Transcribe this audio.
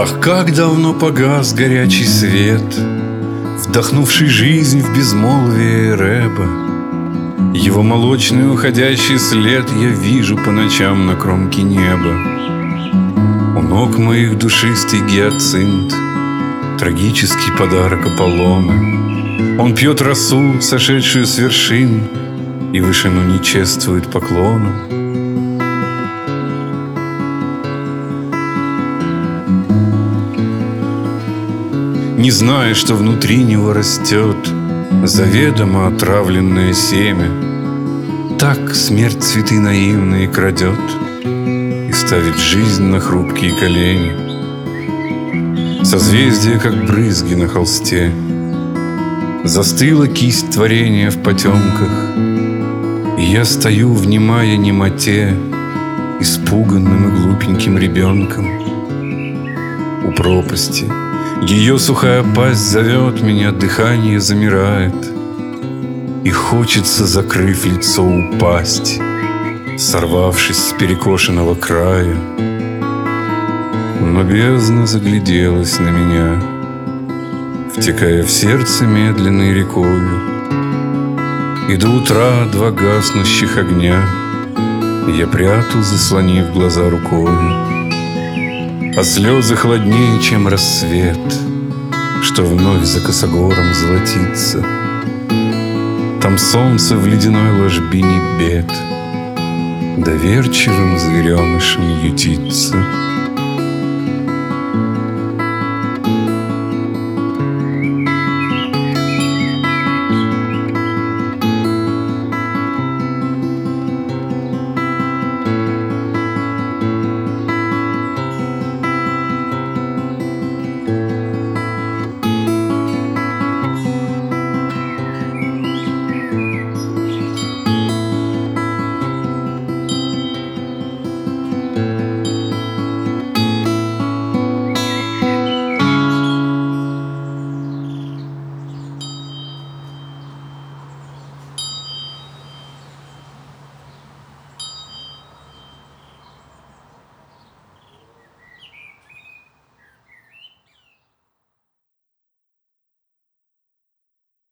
Ах, как давно погас горячий свет, вдохнувший жизнь в безмолвие рэба. Его молочный уходящий след я вижу по ночам на кромке неба. У ног моих душистый гиацинт, трагический подарок Аполлона. Он пьет росу, сошедшую с вершин, и вышину не чествует поклоном. Не зная, что внутри него растет заведомо отравленное семя, так смерть цветы наивные крадет и ставит жизнь на хрупкие колени. Созвездие, как брызги на холсте, застыла кисть творения в потемках, и я стою, внимая немоте, испуганным и глупеньким ребенком. У пропасти ее сухая пасть зовет меня, дыхание замирает, и хочется, закрыв лицо, упасть, сорвавшись с перекошенного края. Но бездна загляделась на меня, втекая в сердце медленной рекою, и до утра два гаснущих огня я прятал, заслонив глаза рукою. А слезы холоднее, чем рассвет, что вновь за косогором золотится. Там солнце в ледяной ложбине бед доверчивым зверенышем ютится.